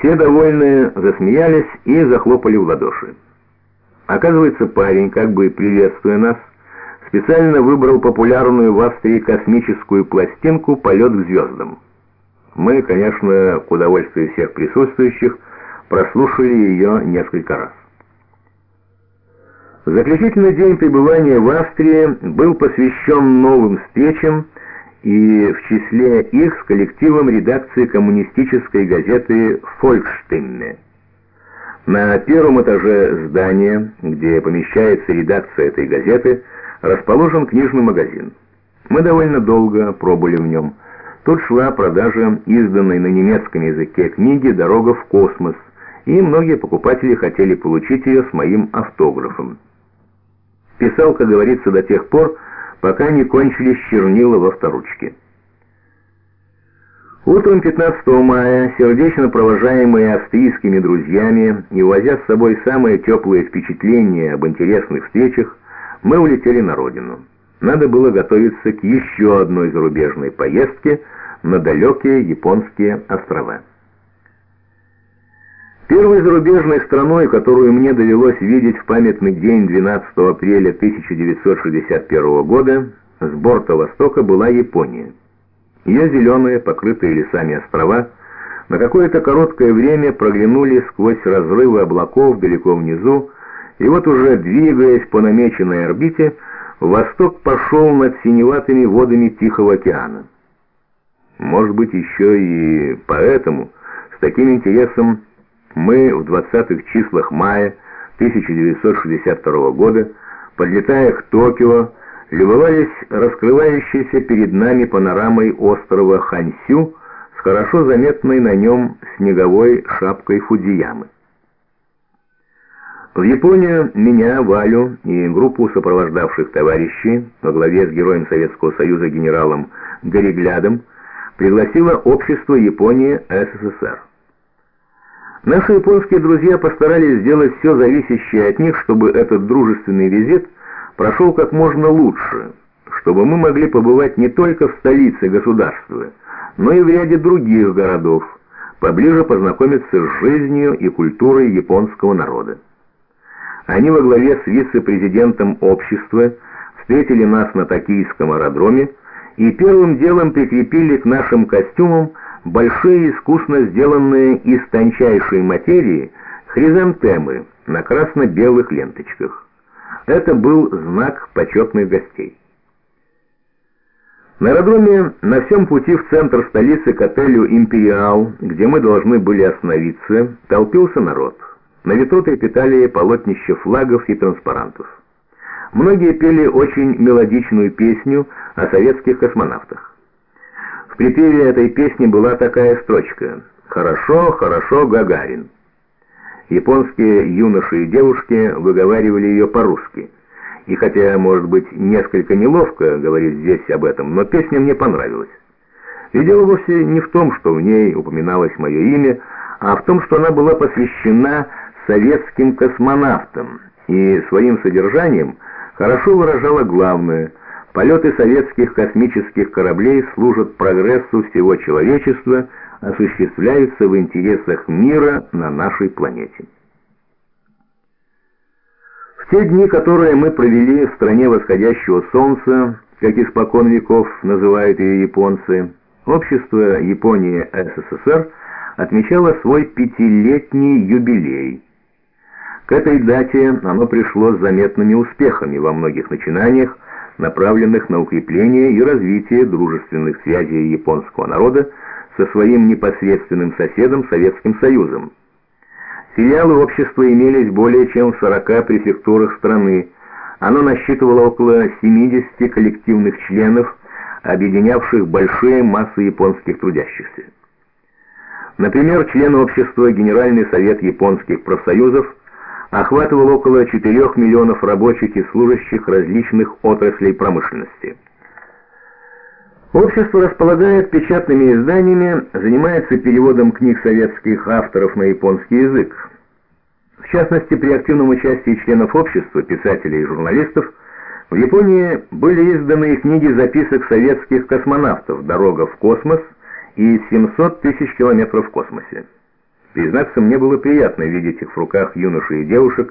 Все довольные засмеялись и захлопали в ладоши. Оказывается, парень, как бы приветствуя нас, специально выбрал популярную в Австрии космическую пластинку «Полет к звездам». Мы, конечно, к удовольствию всех присутствующих, прослушали ее несколько раз. Заключительный день пребывания в Австрии был посвящен новым встречам, и в числе их с коллективом редакции коммунистической газеты «Фолькстимме». На первом этаже здания, где помещается редакция этой газеты, расположен книжный магазин. Мы довольно долго пробыли в нем. Тут шла продажа изданной на немецком языке книги «Дорога в космос», и многие покупатели хотели получить ее с моим автографом. Писал, как говорится, до тех пор, пока не кончились чернила во авторучке. Утром 15 мая, сердечно провожаемые австрийскими друзьями и увозя с собой самые теплые впечатления об интересных встречах, мы улетели на родину. Надо было готовиться к еще одной зарубежной поездке на далекие японские острова. Первой зарубежной страной, которую мне довелось видеть в памятный день 12 апреля 1961 года, с борта Востока была Япония. Ее зеленые, покрытые лесами острова, на какое-то короткое время проглянули сквозь разрывы облаков далеко внизу, и вот уже двигаясь по намеченной орбите, Восток пошел над синеватыми водами Тихого океана. Может быть, еще и поэтому с таким интересом мы в 20-х числах мая 1962 года, подлетая к Токио, любовались раскрывающейся перед нами панорамой острова Хансю с хорошо заметной на нем снеговой шапкой Фудзиямы. В Японию меня, Валю и группу сопровождавших товарищей во главе с героем Советского Союза генералом Гореглядом пригласило общество Японии СССР. Наши японские друзья постарались сделать все зависящее от них, чтобы этот дружественный визит прошел как можно лучше, чтобы мы могли побывать не только в столице государства, но и в ряде других городов, поближе познакомиться с жизнью и культурой японского народа. Они во главе с вице-президентом общества встретили нас на токийском аэродроме и первым делом прикрепили к нашим костюмам большие искусно сделанные из тончайшей материи хризантемы на красно-белых ленточках. Это был знак почетных гостей. На аэродроме на всем пути в центр столицы к отелю «Империал», где мы должны были остановиться, толпился народ. На ветру трепетали полотнища флагов и транспарантов. Многие пели очень мелодичную песню о советских космонавтах. В припеве этой песни была такая строчка: «Хорошо, хорошо, Гагарин». Японские юноши и девушки выговаривали ее по-русски. И хотя, может быть, несколько неловко говорить здесь об этом, но песня мне понравилась. И дело вовсе не в том, что в ней упоминалось мое имя, а в том, что она была посвящена советским космонавтам и своим содержанием хорошо выражала главное: полеты советских космических кораблей служат прогрессу всего человечества, осуществляются в интересах мира на нашей планете. В те дни, которые мы провели в стране восходящего солнца, как испокон веков называют ее японцы, общество Японии СССР отмечало свой 5-летний юбилей. К этой дате оно пришло с заметными успехами во многих начинаниях, направленных на укрепление и развитие дружественных связей японского народа со своим непосредственным соседом Советским Союзом. Филиалы общества имелись более чем в 40 префектурах страны. Оно насчитывало около 70 коллективных членов, объединявших большие массы японских трудящихся. Например, член общества Генеральный совет японских профсоюзов охватывал около 4 миллионов рабочих и служащих различных отраслей промышленности. Общество располагает печатными изданиями, занимается переводом книг советских авторов на японский язык. В частности, при активном участии членов общества, писателей и журналистов, в Японии были изданы книги записок советских космонавтов «Дорога в космос» и «700 тысяч километров в космосе». Признаться, мне было приятно видеть их в руках юношей и девушек,